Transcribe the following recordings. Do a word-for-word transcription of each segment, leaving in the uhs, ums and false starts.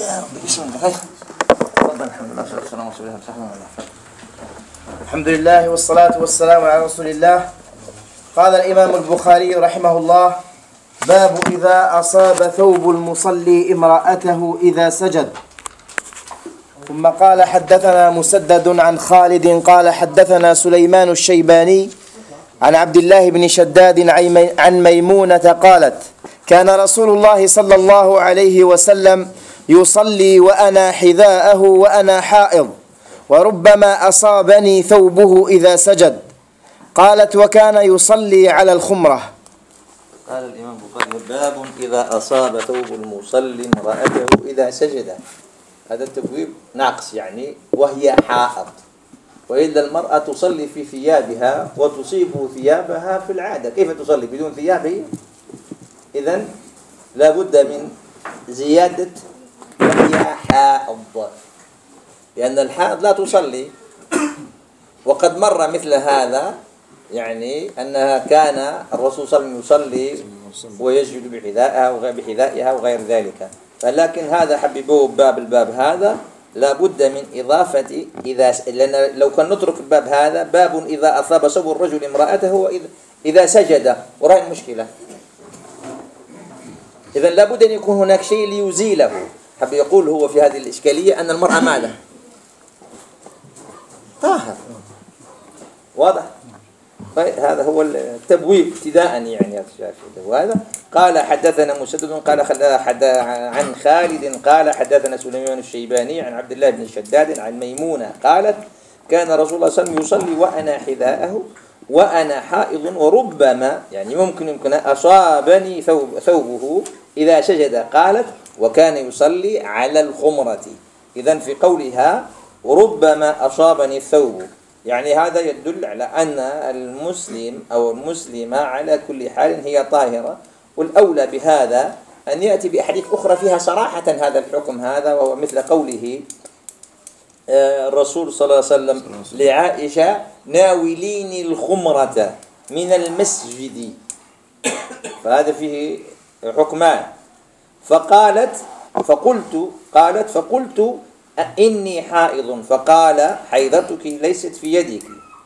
الحمد لله والصلاة والسلام على رسول الله. قال الإمام البخاري رحمه الله: باب إذا أصاب ثوب المصلي امرأته إذا سجد. ثم قال: حدثنا مسدد عن خالد قال حدثنا سليمان الشيباني عن عبد الله بن شداد عن ميمونة قالت: كان رسول الله صلى الله عليه وسلم يصلي وأنا حذاءه وأنا حائض، وربما أصابني ثوبه إذا سجد. قالت: وكان يصلي على الخمرة. قال الإمام البخاري: باب إذا أصاب ثوب المصلي امرأته إذا سجد. هذا التبويب ناقص، يعني وهي حائض، وإلا المرأة تصلي في ثيابها وتصيب ثيابها في العادة. كيف تصلي بدون ثيابه؟ إذن لا بد من زيادة وهي حائض، لأن الحائض لا تصلي. وقد مر مثل هذا، يعني أنها كان الرسول صلى الله عليه وسلم يصلي ويسجد بحذائها وبحذائها وغير ذلك. فلكن هذا حبيبوه باب الباب هذا لا بد من إضافة إذا س... لأن لو كان نترك الباب هذا باب إذا أصاب ثوب الرجل امرأته وإذا إذا سجد، وراء المشكلة. إذن لا بد أن يكون هناك شيء ليزيله. حب يقول هو في هذه الإشكالية أن المرأة ماذا؟ طاهر. واضح؟ هذا هو التبويب ابتداء، يعني وهذا. قال: حدثنا مسدد قال حد عن خالد قال حدثنا سليمان الشيباني عن عبد الله بن شداد عن ميمونة قالت: كان رسول الله صلى الله عليه وسلم يصلي وأنا حذاءه وأنا حائض، وربما يعني ممكن يمكن أصابني ثوب ثوبه إذا سجد. قالت: وكان يصلي على الخمرة. إذن في قولها ربما أصابني الثوب، يعني هذا يدل على أن المسلم أو المسلمة على كل حال هي طاهرة. والأولى بهذا أن يأتي بأحاديث أخرى فيها صراحة هذا الحكم هذا، وهو مثل قوله الرسول صلى الله عليه وسلم لعائشة: ناوليني الخمرة من المسجد. فهذا فيه حكمان. فقالت فقلت قالت فقلت إني حائض، فقال: حيضتك ليست في يدك.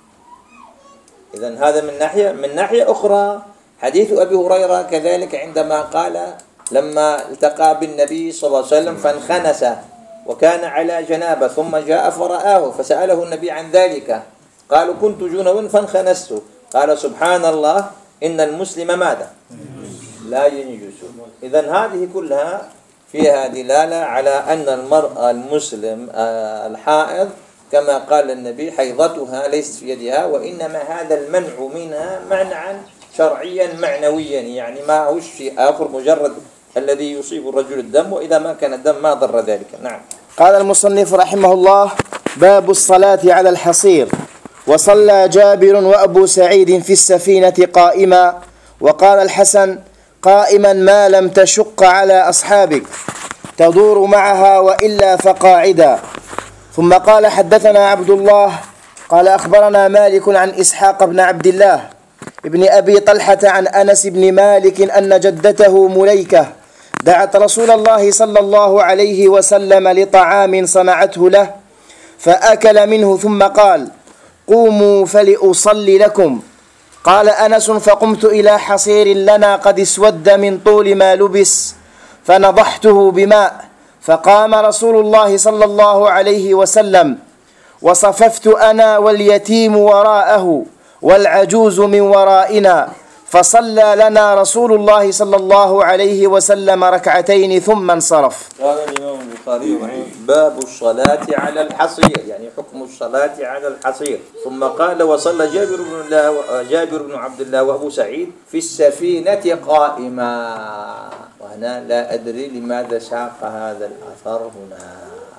إذن هذا من ناحية. من ناحية أخرى حديث أبي هريرة كذلك عندما قال لما التقى بالنبي صلى الله عليه وسلم فانخنس وكان على جنابه، ثم جاء فرآه فسأله النبي عن ذلك، قالوا: كنت جنبا فانخنست. قال: سبحان الله، إن المسلم ماذا؟ لا ينجس. إذن هذه كلها فيها دلالة على أن المرأة المسلم الحائض كما قال النبي حيضتها ليست في يدها، وإنما هذا المنع منها منعا شرعيا معنويا، يعني ما هوش شيء آخر مجرد الذي يصيب الرجل الدم، وإذا ما كان الدم ما ضر ذلك. نعم. قال المصنف رحمه الله: باب الصلاة على الحصير. وصلى جابر وأبو سعيد في السفينة قائما، وقال الحسن: قائما ما لم تشق على أصحابك، تدور معها وإلا فقاعدا. ثم قال: حدثنا عبد الله قال أخبرنا مالك عن إسحاق بن عبد الله ابن أبي طلحة عن أنس بن مالك أن جدته مليكة دعت رسول الله صلى الله عليه وسلم لطعام صنعته له، فأكل منه ثم قال: قوموا فلأصلي لكم. قال أنس: فقمت إلى حصير لنا قد اسود من طول ما لبس، فنضحته بماء، فقام رسول الله صلى الله عليه وسلم، وصففت أنا واليتيم وراءه والعجوز من ورائنا، فصلى لنا رسول الله صلى الله عليه وسلم ركعتين ثم انصرف. قال الإمام البخاري: باب الصلاة على الحصير، يعني حكم الصلاة على الحصير. ثم قال: وصلى جابر بن الله جابر بن عبد الله وأبو سعيد في السفينة قائما. وهنا لا أدري لماذا ساق هذا الأثر هنا،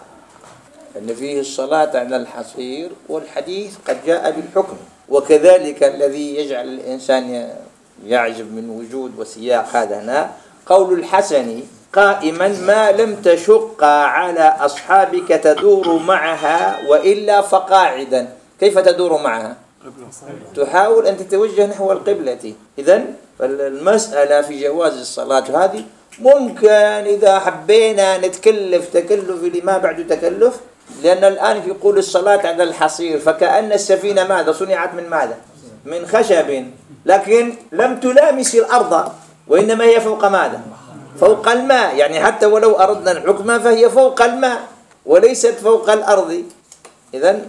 أن فيه الصلاة على الحصير، والحديث قد جاء بالحكم. وكذلك الذي يجعل الإنسان يعجب من وجود وسياق هذا هنا قول الحسن: قائما ما لم تشق على أصحابك تدور معها وإلا فقاعدا. كيف تدور معها؟ تحاول أن تتوجه نحو القبلة. إذن فالمسألة في جواز الصلاة هذه ممكن إذا حبينا نتكلف تكلف اللي ما بعده تكلف، لأن الآن يقول الصلاة على الحصير، فكأن السفينة ماذا صنعت من ماذا؟ من خشب، لكن لم تلامس الأرض، وإنما هي فوق ماذا؟ فوق الماء. يعني حتى ولو أردنا الحكم فهي فوق الماء وليست فوق الأرض. إذن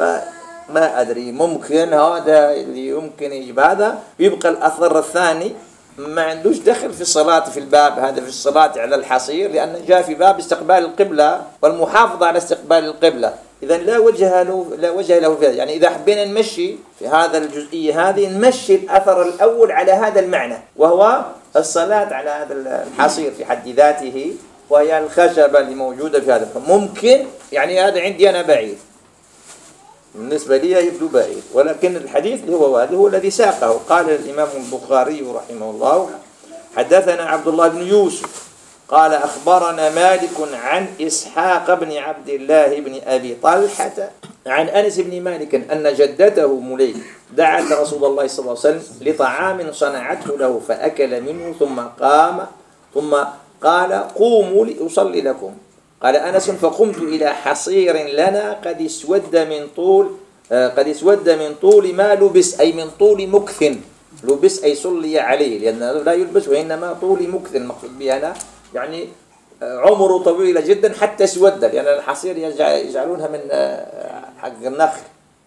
فما أدري، ممكن هذا اللي يمكن يجيب هذا. يبقى الأثر الثاني ما عندوش دخل في الصلاة في الباب هذا، في الصلاة على الحصير، لأن جاء في باب استقبال القبلة والمحافظة على استقبال القبلة. إذا لا وجه له لا وجه له في هذا. يعني إذا حبينا نمشي في هذا الجزئية هذه، نمشي الأثر الأول على هذا المعنى، وهو الصلاة على هذا الحصير في حد ذاته، وهي الخشبة اللي موجودة في هذا. ممكن يعني هذا عندي أنا بعيد، بالنسبة لي يبدو بعيد، ولكن الحديث اللي هو هذا هو الذي ساقه. قال الإمام البخاري رحمه الله: حدثنا عبد الله بن يوسف قال أخبرنا مالك عن إسحاق بن عبد الله بن أبي طلحة عن أنس بن مالك أن جدته مليك دعت رسول الله صلى الله عليه وسلم لطعام صنعته له فأكل منه ثم قام ثم قال: قوموا لأصلي لكم. قال أنس: فقمت إلى حصير لنا قد اسود من طول قد اسود من طول ما لبس، أي من طول مكث. لبس أي صلي عليه، لأنه لا يلبس، وإنما طول مكث مقصود به أنا يعني عمره طويل جدا حتى اسود، لأن الحصير يجعلونها من حق النخل،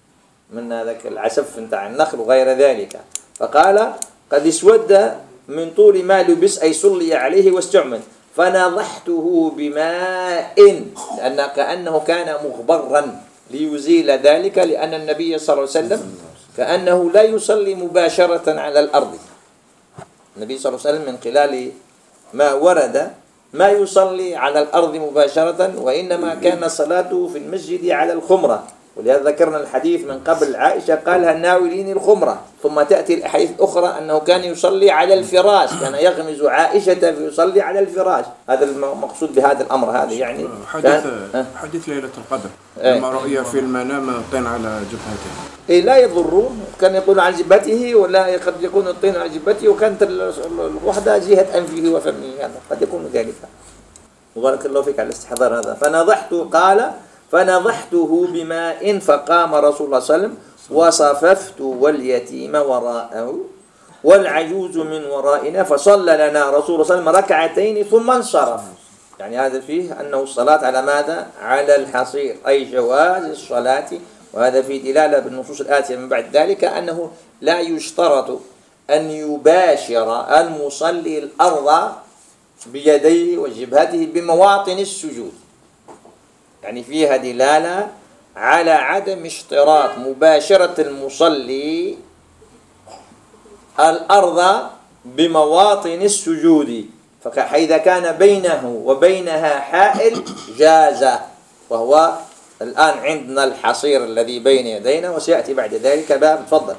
من هذاك العسف نتاع النخل وغير ذلك. فقال: قد اسود من طول ما لبس أي صلي عليه واستعمل، فنضحته بماء، لأن كأنه كان مغبرا ليزيل ذلك، لأن النبي صلى الله عليه وسلم كأنه لا يصلي مباشرة على الأرض. النبي صلى الله عليه وسلم من خلال ما ورد ما يصلي على الأرض مباشرة، وإنما كان صلاته في المسجد على الخمرة. ولهذا ذكرنا الحديث من قبل، عائشة قالها: الناولين الخمرة. ثم تأتي الأحاديث الأخرى أنه كان يصلي على الفراش، كان يغمز عائشة فيصلي على الفراش. هذا المقصود بهذا الأمر هذا. يعني حديث حديث ليلة القدر لما رؤي في المنام طين على جبهته. إيه لا يضر، كان يقول على جبهته، ولا قد يكون الطين على جبهته، وكانت الوحدة جهة أنفه وفمه، هذا قد يكون ذلك. وبارك الله فيك على الاستحضار هذا. فنضحته، قال: فنضحته بماء فقام رسول الله صلى الله عليه وسلم وصففت واليتيم وراءه والعجوز من ورائنا، فصلى لنا رسول الله صلى الله عليه وسلم ركعتين ثم انصرف. يعني هذا فيه أنه الصلاة على ماذا؟ على الحصير، أي جواز الصلاة. وهذا فيه دلالة بالنصوص الآتية من بعد ذلك أنه لا يشترط أن يباشر المصلي الأرض بيديه وجبهته بمواطن السجود. يعني فيها دلالة على عدم اشتراط مباشرة المصلي الأرض بمواطن السجود، فإذا كان بينه وبينها حائل جاز. وهو الآن عندنا الحصير الذي بين يدينا، وسيأتي بعد ذلك باب. تفضل.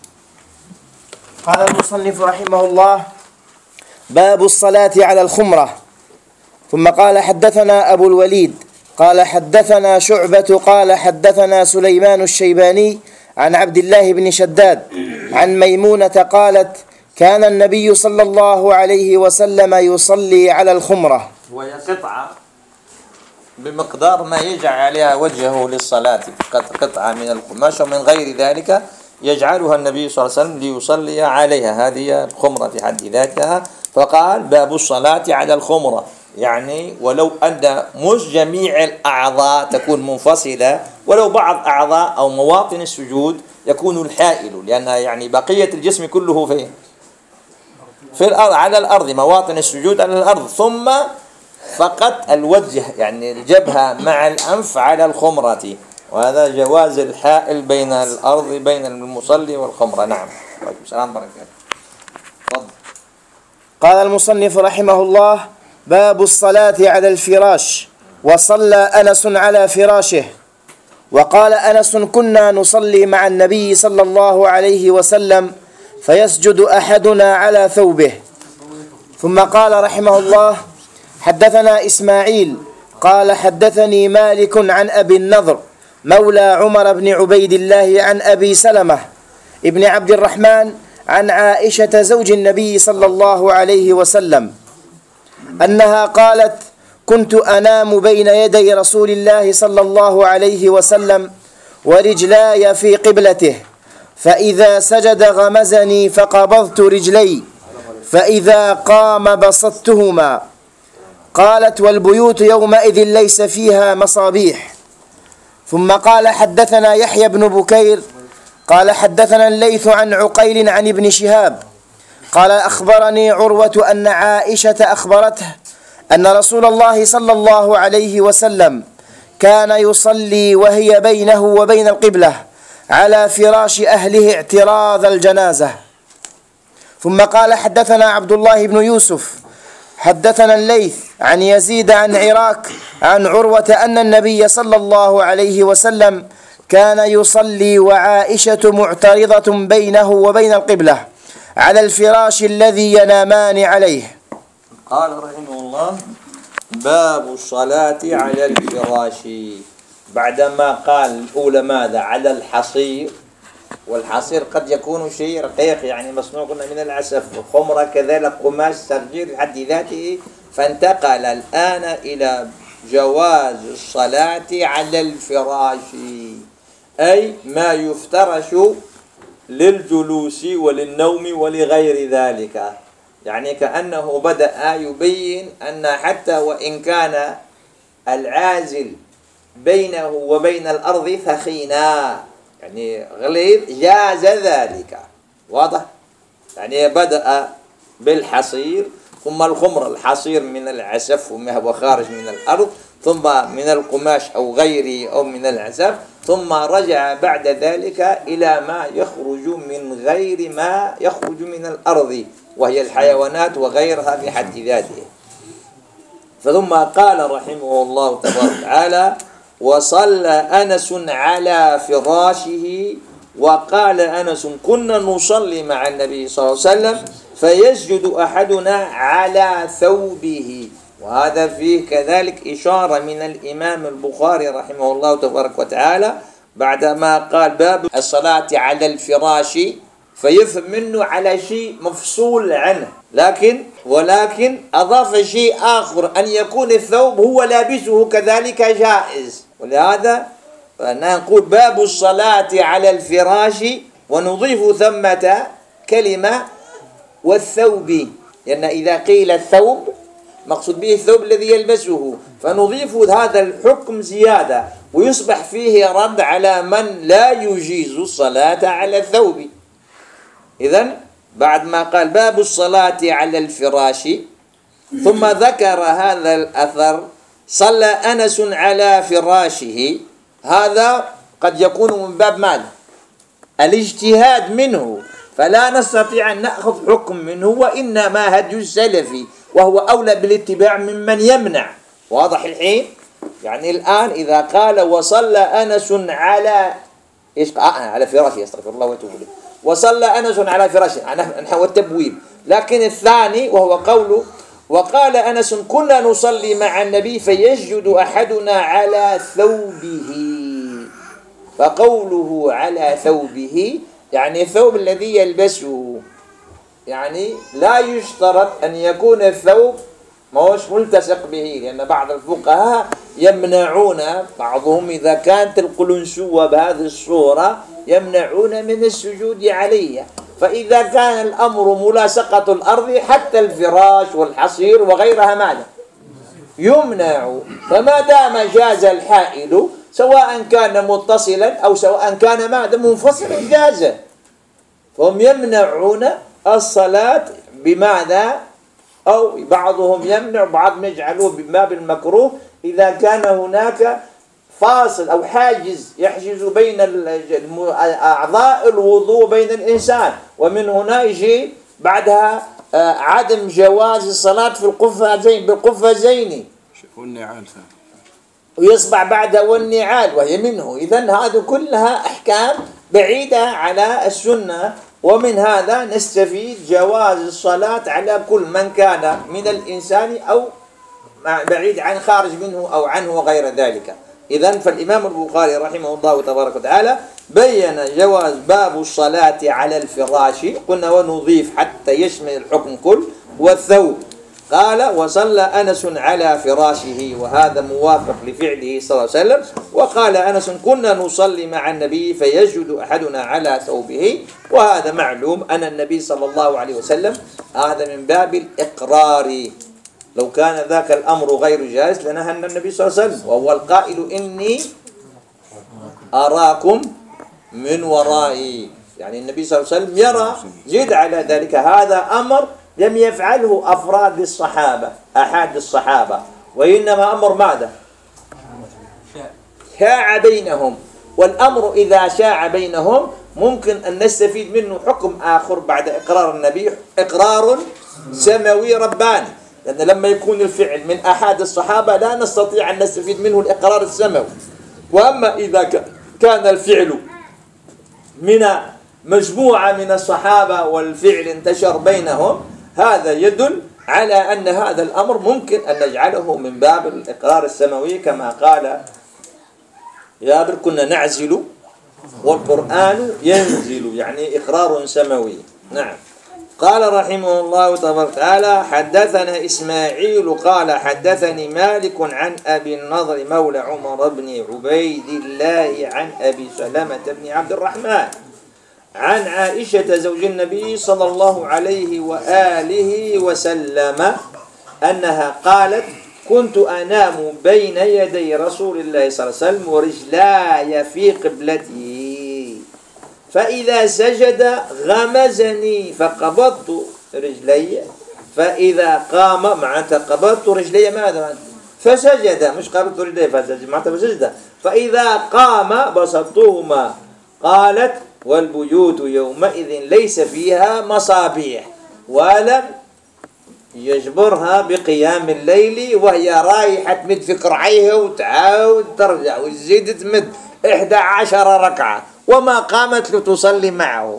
قال المصنف رحمه الله: باب الصلاة على الخمرة. ثم قال: حدثنا أبو الوليد قال حدثنا شعبة قال حدثنا سليمان الشيباني عن عبد الله بن شداد عن ميمونة قالت: كان النبي صلى الله عليه وسلم يصلي على الخمرة، وهي قطعة بمقدار ما يجعل عليها وجهه للصلاة، قطعة من القماش ومن غير ذلك يجعلها النبي صلى الله عليه وسلم ليصلي عليها. هذه الخمرة في حد ذاتها. فقال: باب الصلاة على الخمرة، يعني ولو أن مش جميع الأعضاء تكون منفصلة، ولو بعض أعضاء أو مواطن السجود يكون الحائل، لأن يعني بقية الجسم كله في في الأرض، على الأرض، مواطن السجود على الأرض، ثم فقط الوجه يعني الجبهة مع الأنف على الخمرة. وهذا جواز الحائل بين الأرض بين المصلي والخمرة. نعم. السلام عليكم. قال المصنف رحمه الله: باب الصلاة على الفراش. وصلى أنس على فراشه. وقال أنس: كنا نصلي مع النبي صلى الله عليه وسلم فيسجد أحدنا على ثوبه. ثم قال رحمه الله: حدثنا إسماعيل قال حدثني مالك عن أبي النضر مولى عمر بن عبيد الله عن أبي سلمة ابن عبد الرحمن عن عائشة زوج النبي صلى الله عليه وسلم أنها قالت: كنت أنام بين يدي رسول الله صلى الله عليه وسلم ورجلاي في قبلته، فإذا سجد غمزني فقبضت رجلي، فإذا قام بسطتهما. قالت: والبيوت يومئذ ليس فيها مصابيح. ثم قال: حدثنا يحيى بن بكير قال حدثنا الليث عن عقيل عن ابن شهاب قال: أخبرني عروة أن عائشة أخبرته أن رسول الله صلى الله عليه وسلم كان يصلي وهي بينه وبين القبلة على فراش أهله اعتراض الجنازة. ثم قال: حدثنا عبد الله بن يوسف حدثنا الليث عن يزيد عن عراك عن عروة أن النبي صلى الله عليه وسلم كان يصلي وعائشة معترضة بينه وبين القبلة على الفراش الذي ينامان عليه. قال رحمه الله: باب الصلاة على الفراش. بعدما قال الأولى ماذا؟ على الحصير، والحصير قد يكون شيء رقيق يعني مصنوع من العسف، خمرة كذلك قماش صغير لحد ذاته، فانتقل الآن إلى جواز الصلاة على الفراش، أي ما يفترش للجلوس وللنوم ولغير ذلك. يعني كأنه بدأ يبين أن حتى وإن كان العازل بينه وبين الأرض ثخينا يعني غليظ جاز ذلك. واضح؟ يعني بدأ بالحصير ثم الخمر، الحصير من العسف وما هو خارج من الأرض، ثم من القماش أو غيره أو من العسف، ثم رجع بعد ذلك إلى ما يخرج من غير ما يخرج من الأرض وهي الحيوانات وغيرها في حد ذاته. ثم قال رحمه الله تبارك وتعالى: وصلى أنس على فراشه. وقال أنس: كنا نصلي مع النبي صلى الله عليه وسلم فيسجد أحدنا على ثوبه. وهذا فيه كذلك إشارة من الإمام البخاري رحمه الله تبارك وتعالى بعدما قال باب الصلاة على الفراش، فيفهم منه على شيء مفصول عنه، لكن ولكن أضاف شيء آخر أن يكون الثوب هو لابسه كذلك جائز. ولهذا نقول باب الصلاة على الفراش ونضيف ثمة كلمة والثوب، لأن إذا قيل الثوب مقصود به الثوب الذي يلبسه، فنضيف هذا الحكم زيادة ويصبح فيه رد على من لا يجيز الصلاة على الثوب. إذن بعد ما قال باب الصلاة على الفراش ثم ذكر هذا الأثر: صلى أنس على فراشه. هذا قد يكون من باب ماذا؟ الاجتهاد منه، فلا نستطيع أن نأخذ حكم منه، وإنما هدي السلفي وهو أولى بالاتباع ممن يمنع. واضح الحين؟ يعني الآن إذا قال وصلى أنس على إيش؟ آه على فراشه، استغفر الله واتوب إليه، وصلى أنس على فراشه نحو التبويب. لكن الثاني وهو قوله: وقال أنس كنا نصلي مع النبي فيسجد أحدنا على ثوبه. فقوله على ثوبه يعني الثوب الذي يلبسه، يعني لا يشترط أن يكون الثوب موش ملتصق به، لأن بعض الفقهاء يمنعون، بعضهم إذا كانت القلنسوة بهذه الصورة يمنعون من السجود عليها. فإذا كان الأمر ملاصقة الأرض حتى الفراش والحصير وغيرها ماذا؟ يمنع. فما دام جاز الحائل سواء كان متصلا أو سواء كان ماذا منفصلا جاز، فهم يمنعون الصلاة بماذا؟ أو بعضهم يمنع، بعضهم يجعلوه بما بالمكروه إذا كان هناك فاصل أو حاجز يحجز بين أعضاء الوضوء بين الإنسان، ومن هنا يجي بعدها عدم جواز الصلاة في القفازين بالقفازين والنعال، ويصبح بعدها والنعال وهي منه. إذن هذه كلها أحكام بعيدة على السنة، ومن هذا نستفيد جواز الصلاة على كل من كان من الإنسان أو بعيد عن خارج منه أو عنه وغير ذلك. إذن فالإمام البخاري رحمه الله تبارك وتعالى بيّن جواز باب الصلاة على الفراش، قلنا ونضيف حتى يشمل الحكم كل، والثوب. قال وصلى أنس على فراشه، وهذا موافق لفعله صلى الله عليه وسلم. وقال أنس كنا نصلي مع النبي فيسجد أحدنا على ثوبه، وهذا معلوم أن النبي صلى الله عليه وسلم هذا من باب الإقرار. لو كان ذاك الأمر غير جائز لنهى النبي صلى الله عليه وسلم، وهو القائل إني أراكم من ورائي، يعني النبي صلى الله عليه وسلم يرى. زيد على ذلك هذا أمر لم يفعله أفراد الصحابة أحد الصحابة، وإنما أمر ماذا؟ شاع بينهم، والأمر إذا شاع بينهم ممكن أن نستفيد منه حكم آخر بعد إقرار النبي، إقرار سماوي رباني، لأن لما يكون الفعل من أحد الصحابة لا نستطيع أن نستفيد منه الإقرار السماوي. وأما إذا كان الفعل من مجموعة من الصحابة والفعل انتشر بينهم، هذا يدل على أن هذا الأمر ممكن أن نجعله من باب الإقرار السماوي، كما قال جابر كنا نعزل والقرآن ينزل، يعني إقرار سماوي. نعم. قال رحمه الله تبارك وتعالى حدثنا إسماعيل قال حدثني مالك عن أبي النضر مولى عمر بن عبيد الله عن أبي سلمة بن عبد الرحمن عن عائشة زوج النبي صلى الله عليه وآله وسلم أنها قالت كنت أنام بين يدي رسول الله صلى الله عليه وسلم ورجلاي في قبلتي، فإذا سجد غمزني فقبضت رجلي، فإذا قام معناتها قبضت رجلي ماذا؟ فسجد، مش قبضت رجلي فسجد معناتها فسجد، فإذا قام بسطتهما. قالت والبيوت يومئذ ليس فيها مصابيح، ولم يجبرها بقيام الليل وهي رايحة تمد في قرعيها وتعاود ترجع وتزيد تمد إحدى عشر ركعة وما قامت لتصلي معه.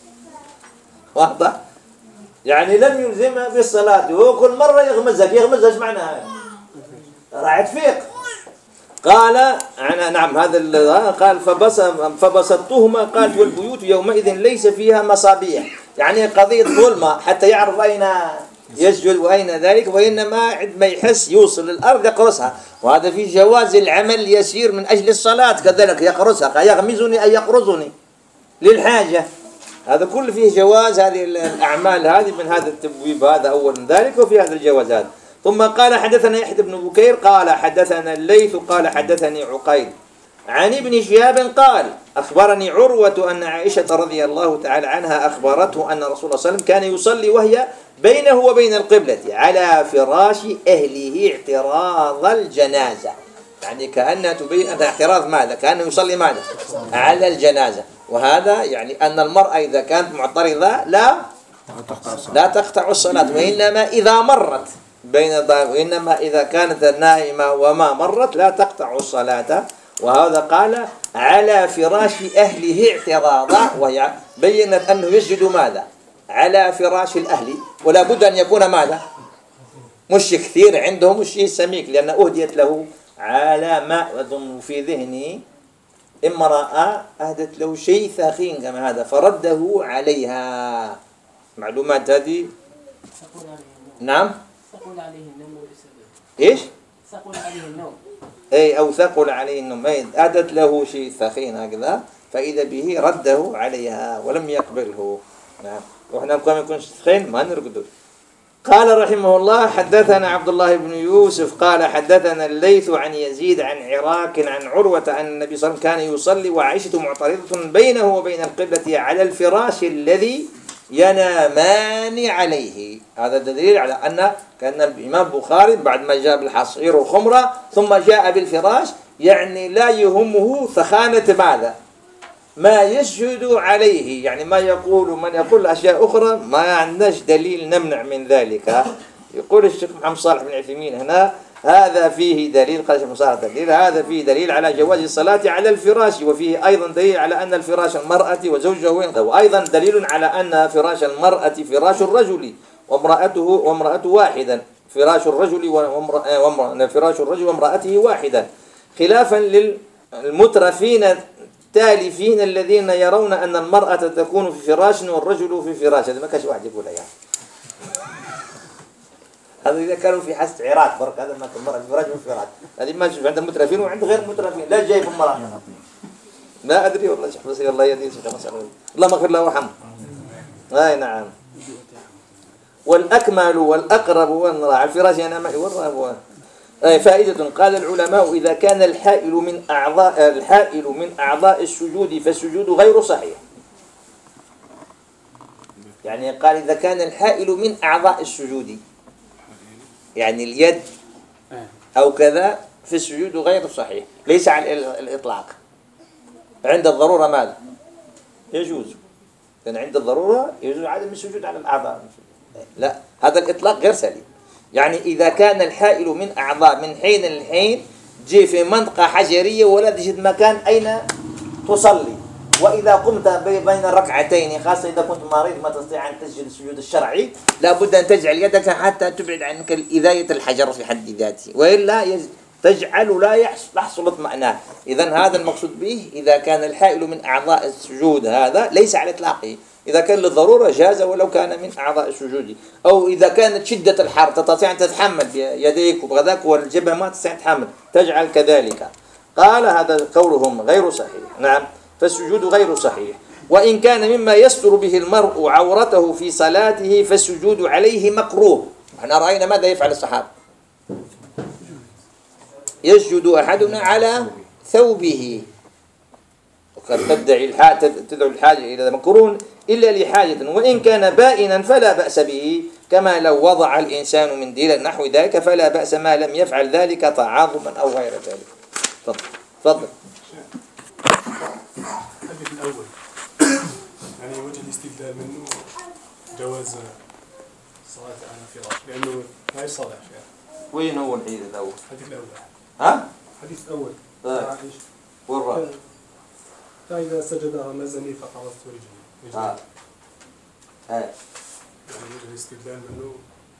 واضح؟ يعني لم يلزمها بالصلاة، هو كل مرة يغمزك يغمزها ايش معناها؟ راح تفيق. قال أنا نعم هذا قال فبس فبسطتهما. قالت والبيوت يومئذ ليس فيها مصابيح، يعني قضية ظلمة حتى يعرف أين يسجد وأين ذلك، وإنما عندما يحس يوصل للأرض يقرصها، وهذا في جواز العمل يسير من أجل الصلاة كذلك يقرصها، يغمزني أي يقرصني للحاجة، هذا كل فيه جواز هذه الأعمال هذه من هذا التبويب، هذا أول من ذلك وفي هذا الجواز هذا. ثم قال حدثنا يحيى بن بكير قال حدثنا الليث قال حدثني عقيل عن ابن شهاب قال أخبرني عروة أن عائشة رضي الله تعالى عنها أخبرته أن رسول الله صلى الله عليه وسلم كان يصلي وهي بينه وبين القبلة على فراش أهله اعتراض الجنازة، يعني كأنها تبين أن اعتراض ماذا؟ كأنه يصلي ماذا؟ على الجنازة. وهذا يعني أن المرأة إذا كانت معترضة لا لا تقطع الصلاة، وإنما إذا مرت بين وإنما إذا كانت نائمة وما مرت لا تقطع الصلاة. وهذا قال على فراش أهله اعتراضا، وهي بينت أنه يسجد ماذا؟ على فراش الأهل، ولا بد أن يكون ماذا؟ مش كثير عندهم الشيء السميك، لأن أهديت له على ما أظن في ذهني امرأة أهدت له شيء ثخين كما هذا فرده عليها. معلومات هذه نعم ثقل عليه النوم بسبب إيش؟ ثقل عليه النوم أي أو ثقل عليه النوم، أهدت له شيء ثخين هكذا فإذا به رده عليها ولم يقبله. نعم. وإحنا كم يكونش ثخين ما نرقده. قال رحمه الله حدثنا عبد الله بن يوسف قال حدثنا الليث عن يزيد عن عراك عن عروة أن النبي صلى الله عليه وسلم كان يصلي وعائشة معترضة بينه وبين القبلة على الفراش الذي ينامان عليه. هذا دليل على أن كان الإمام البخاري بعد ما جاء بالحصير والخمرة ثم جاء بالفراش، يعني لا يهمه ثخانة ماذا؟ ما يسجد عليه، يعني ما يقول من يقول أشياء أخرى ما عندناش دليل نمنع من ذلك. يقول الشيخ محمد صالح بن عثيمين هنا هذا فيه دليل، قال الشيخ صالح دليل هذا فيه دليل على جواز الصلاة على الفراش، وفيه أيضا دليل على أن الفراش المرأة وزوجه وين، وأيضا دليل على أن فراش المرأة فراش الرجل وامرأته وامرأته واحدا، فراش الرجل وامرأة فراش الرجل وامرأته واحدا، خلافا للمترفين التالفين الذين يرون أن المرأة تكون في فراش والرجل في فراش. هذا ما كانش واحد يقولها يعني. هذا إذا كانوا في حاسة عراق برك، هذا ما كان مرة في فراش وفي فراش، هذه ما نشوف عندهم مترفين وعنده غير مترفين، لا جاي في المرأة. ما أدري والله شيخ بس الله يديه شيخ مسألة. اللهم اغفر له وارحمه. أي نعم. والأكمل والأقرب والراعي الفراش أنا ما والله. أي فائدة قال العلماء إذا كان الحائل من أعضاء الحائل من أعضاء السجود فالسجود غير صحيح. يعني قال إذا كان الحائل من أعضاء السجود يعني اليد أو كذا في السجود غير صحيح، ليس على الإطلاق. عند الضرورة ماذا؟ يجوز. لأن عند الضرورة يجوز عدم السجود على الأعضاء. لا، هذا الإطلاق غير سليم. يعني إذا كان الحائل من أعضاء من حين لحين جي في منطقة حجرية ولا تجد مكان أين تصلي، وإذا قمت بين الركعتين خاصة إذا كنت مريض ما تستطيع أن تسجد السجود الشرعي لابد أن تجعل يدك حتى تبعد عنك إذاية الحجر في حد ذاته، وإلا تجعل لا يحصل اطمئنان. إذن هذا المقصود به إذا كان الحائل من أعضاء السجود هذا ليس على إطلاقه. إذا كان للضرورة جاز ولو كان من أعضاء السجود، أو إذا كانت شدة الحر تستطيع أن تتحمل بيديك وبغذاك والجبهة ما تستطيع تتحمل تجعل كذلك. قال هذا قولهم غير صحيح. نعم، فالسجود غير صحيح. وإن كان مما يستر به المرء عورته في صلاته فالسجود عليه مكروه. احنا رأينا ماذا يفعل الصحابة، يسجد أحدنا على ثوبه، وقد تدعي الحاجة تدعو الحاجة إلى مكروه إلا لحاجة، وإن كان بائنا فلا بأس به، كما لو وضع الإنسان منديلا نحو ذلك فلا بأس ما لم يفعل ذلك تعاظما أو غير ذلك. تفضل تفضل. الحديث الأول يعني وجه الاستدلال منه جواز الصلاة على الفراش لأنه لا يصلح فيها. وين هو الحديث الأول؟ الحديث الأول. ها؟ الحديث الأول. آه. والرابع. فإذا سجد غمزني فقرصت رجلي. آه. آه. يعني وجه الاستدلال منه.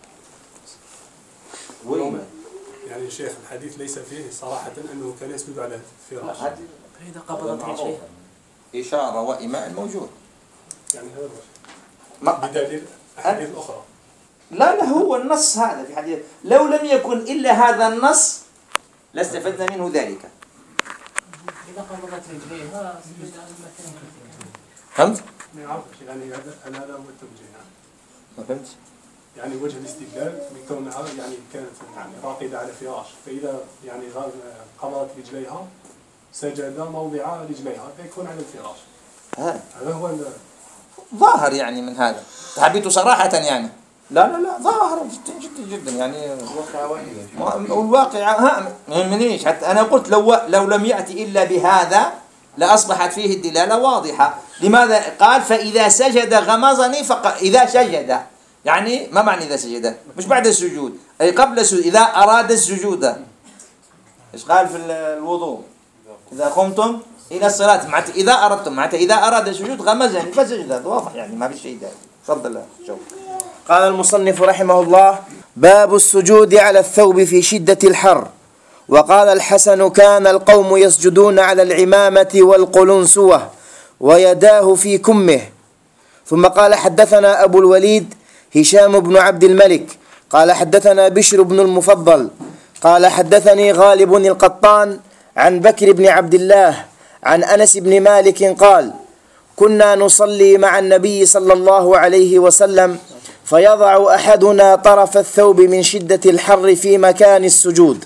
وين؟ يعني الشيخ الحديث ليس فيه صراحة أنه كان يسجد على الفراش. فإذا قبضت رجليه إشارة وإيماء موجود. يعني هذا الوجه. بدليل أحاديث أخرى. لا لا هو النص هذا في حديث، لو لم يكن إلا هذا النص لاستفدنا منه ذلك. إذا قبضت رجليه ما سجد على المكان. فهمت؟ ما يعرفش يعني هذا هذا هو التوجيه. ما فهمت؟ يعني وجه الاستدلال من كونها يعني كانت يعني راقدة على فراش، فإذا يعني قبضت رجليها سجد موضع رجليها فيكون على الفراش. ها. هذا هو ظاهر يعني من هذا. تحبيته صراحة يعني. لا لا لا ظاهر جدا جدا جدا يعني. والواقع ها منيش حتى أنا قلت لو لو لم يأتي إلا بهذا لأصبحت فيه الدلالة واضحة. لماذا قال فإذا سجد غمزني فق إذا سجد يعني ما معنى إذا سجد؟ مش بعد السجود، أي قبل السجود إذا أراد السجود. إيش قال في الوضوء؟ إذا قمتم إلى الصلاة معناته إذا أردتم معناته إذا أراد السجود غمزني فسجد. هذا واضح يعني ما في شيء ذلك. تفضل شوف. قال المصنف رحمه الله: باب السجود على الثوب في شدة الحر. وقال الحسن: كان القوم يسجدون على العمامة والقلنسوة ويداه في كمه. ثم قال: حدثنا أبو الوليد هشام بن عبد الملك قال حدثنا بشر بن المفضل قال حدثني غالب القطان عن بكر بن عبد الله عن أنس بن مالك قال: كنا نصلي مع النبي صلى الله عليه وسلم فيضع أحدنا طرف الثوب من شدة الحر في مكان السجود.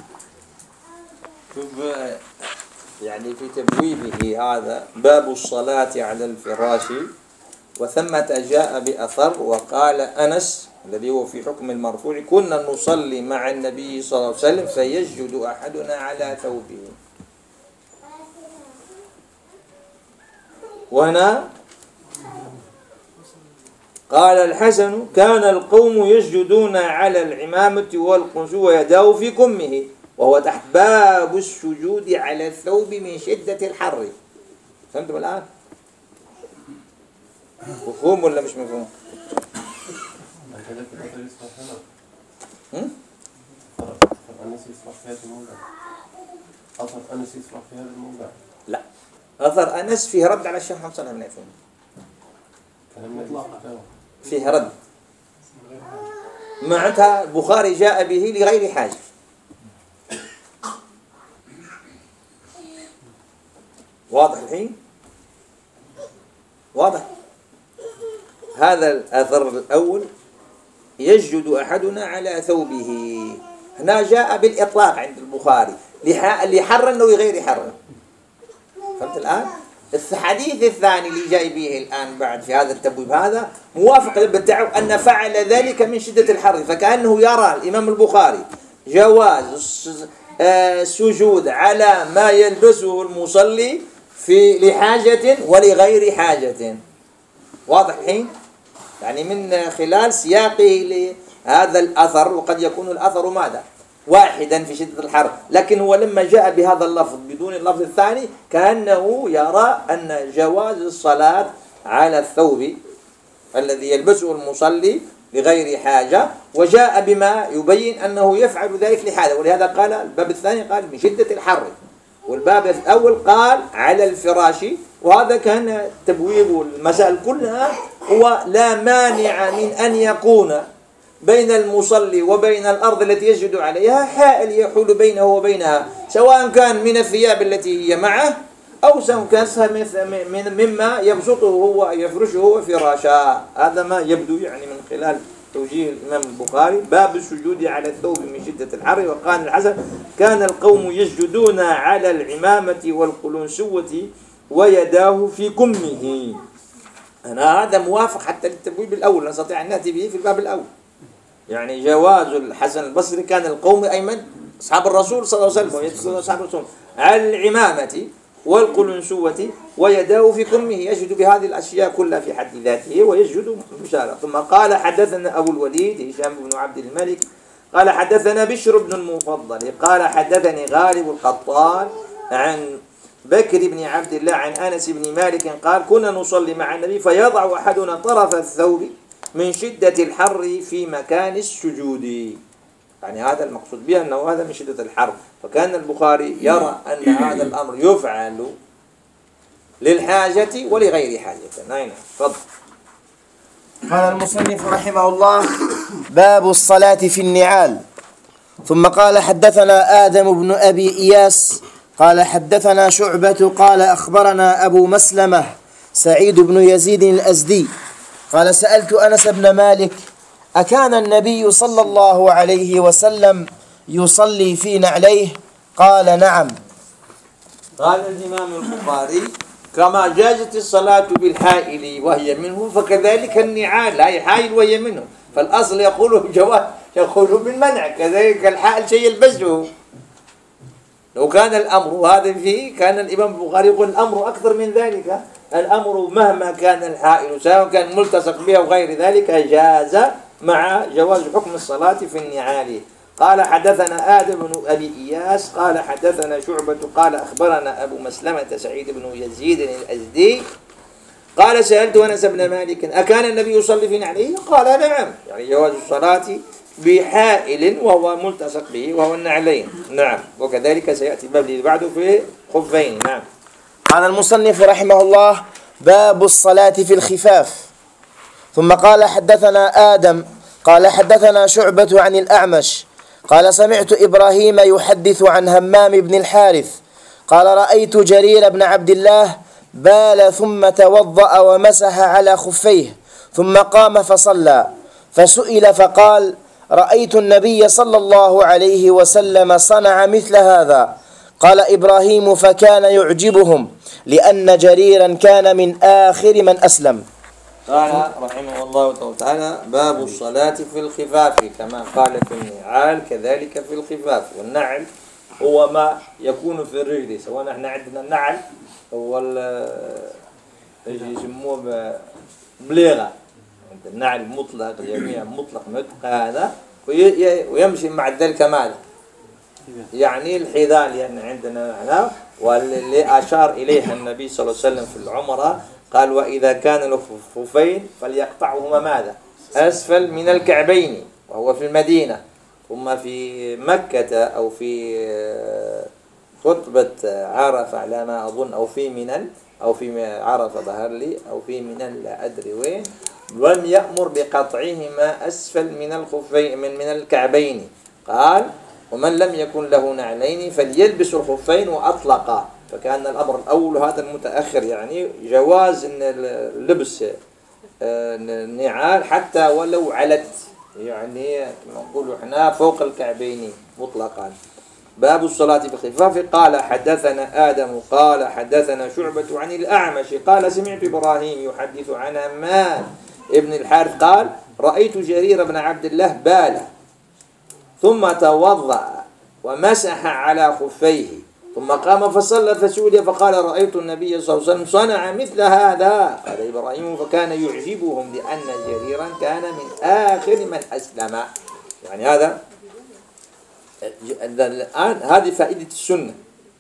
يعني في تبويبه هذا باب الصلاة على الفراش، وثمة جاء بأثر وقال أنس الذي هو في حكم المرفوع: كنا نصلي مع النبي صلى الله عليه وسلم فيسجد أحدنا على ثوبه. وهنا قال الحسن: كان القوم يسجدون على العمامة والقنسو ويداه في كمه، وهو تحت باب السجود على الثوب من شدة الحر. فهمتم الآن؟ مفهوم ولا مش مفهوم؟ أثر أنس يصرح في هذا الموضع؟ لا، أثر أنس فيه رد على الشيخ محمد صلى الله عليه وسلم. فيه رد. معناتها البخاري جاء به لغير حاجة. واضح الحين؟ واضح. هذا الأثر الأول يسجد أحدنا على ثوبه، هنا جاء بالإطلاق عند البخاري ليحرن وغير حرن. فهمت الآن؟ الحديث الثاني اللي جاي به الآن بعد في هذا التبويب هذا موافق للبتاع أن فعل ذلك من شدة الحر، فكأنه يرى الإمام البخاري جواز السجود على ما يلبسه المصلي في لحاجة ولغير حاجة. واضح الحين؟ يعني من خلال سياقه لهذا الأثر، وقد يكون الأثر ماذا؟ واحدا في شدة الحر، لكن هو لما جاء بهذا اللفظ بدون اللفظ الثاني كأنه يرى أن جواز الصلاة على الثوب الذي يلبسه المصلي لغير حاجة، وجاء بما يبين أنه يفعل ذلك لحاجة، ولهذا قال الباب الثاني قال من شدة الحر، والباب الأول قال على الفراش. وهذا كان تبويب المسائل كلها، هو لا مانع من أن يكون بين المصلي وبين الأرض التي يسجد عليها حائل يحول بينه وبينها، سواء كان من الثياب التي هي معه أو سواء كان مما يبسطه هو يفرشه هو فراشا. هذا ما يبدو يعني من خلال توجيه الإمام البخاري. باب السجود على الثوب من شدة الحر. وقال الحسن كان القوم يسجدون على العمامة والقلنسوة ويداه في كمه. أنا هذا موافق حتى للتبويب الأول، نستطيع أن نأتي به في الباب الأول. يعني جواز الحسن البصري كان القوم أيمن أصحاب الرسول صلى الله عليه وسلم يسجدون أصحاب الرسول على العمامة والقلنسوة ويداه في كمه، يسجد بهذه الأشياء كلها في حد ذاته ويسجد مشارة. ثم قال حدثنا أبو الوليد هشام بن عبد الملك قال حدثنا بشر بن المفضل قال حدثني غالب القطان عن بكر بن عبد الله عن أنس بن مالك قال كنا نصلي مع النبي فيضع أحدنا طرف الثوب من شدة الحر في مكان السجود. يعني هذا المقصود به أنه هذا من شدة الحر، فكان البخاري يرى أن هذا الأمر يفعل للحاجة ولغير حاجة. نعم تفضل. قال المصنف رحمه الله باب الصلاة في النعال. ثم قال حدثنا آدم بن أبي إياس قال حدثنا شعبة قال أخبرنا أبو مسلمة سعيد بن يزيد الأزدي قال سألت أنس بن مالك أكان النبي صلى الله عليه وسلم يصلي في نعليه؟ قال نعم. قال الإمام البخاري كما جازت الصلاة بالحائل وهي منه فكذلك النعال هي حائل وهي منه، فالأصل يقول جواز يقول بالمنع، كذلك الحائل شيء يلبسه. لو كان الأمر هذا فيه كان الإمام البخاري يقول الأمر أكثر من ذلك، الأمر مهما كان الحائل سواء كان ملتصق به وغير ذلك جاز مع جواز حكم الصلاة في النعال. قال حدثنا آدم بن أبي إياس قال حدثنا شعبة قال أخبرنا أبو مسلمة سعيد بن يزيد الأزدي قال سألت أنس بن مالك أكان النبي يصلي في نعليه؟ قال نعم، يعني جواز الصلاة بحائل وهو ملتصق به وهو النعلين. نعم، وكذلك سيأتي باب اللي بعده في خفين. نعم. قال المصنف رحمه الله باب الصلاة في الخفاف. ثم قال حدثنا آدم قال حدثنا شعبة عن الأعمش قال سمعت إبراهيم يحدث عن همام بن الحارث قال رأيت جرير بن عبد الله بال ثم توضأ ومسح على خفيه ثم قام فصلى، فسئل فقال رأيت النبي صلى الله عليه وسلم صنع مثل هذا. قال إبراهيم فكان يعجبهم لأن جريرا كان من آخر من أسلم. قال رحمه الله تعالى باب الصلاة في الخفاف كما قال في النعال كذلك في الخفاف. والنعل هو ما يكون في الرجل، سواء احنا عندنا النعل هو يسموه بليغة، النعل مطلق جميع مطلق مطلق هذا، ويمشي مع ذلك ماذا؟ يعني الحذاء لأن عندنا معناه، واللي أشار إليها النبي صلى الله عليه وسلم في العمرة قال وإذا كان له خفين فليقطعهما ماذا؟ أسفل من الكعبين، وهو في المدينة. ثم في مكة أو في خطبة عرفة على ما أظن أو في منن أو في عرفة ظهر لي أو في منن لا أدري وين، لم يأمر بقطعهما أسفل من الخفين من من الكعبين. قال ومن لم يكن له نعلين فليلبس الخفين وأطلقا. فكان الأمر الأول هذا المتأخر يعني جواز إن اللبس النعال حتى ولو علت يعني نقول احنا فوق الكعبين مطلقا. باب الصلاة في الخفاف. قال حدثنا آدم قال حدثنا شعبة عن الأعمش قال سمعت إبراهيم يحدث عن عماد ابن الحارث قال رأيت جرير بن عبد الله بال ثم توضأ ومسح على خفيه ثم قام فصلى فسئل فقال رأيت النبي صلى الله عليه وسلم صنع مثل هذا. قال إبراهيم فكان يعجبهم لأن جريرا كان من آخر من أسلم. يعني هذا الآن هذه فائدة السنة،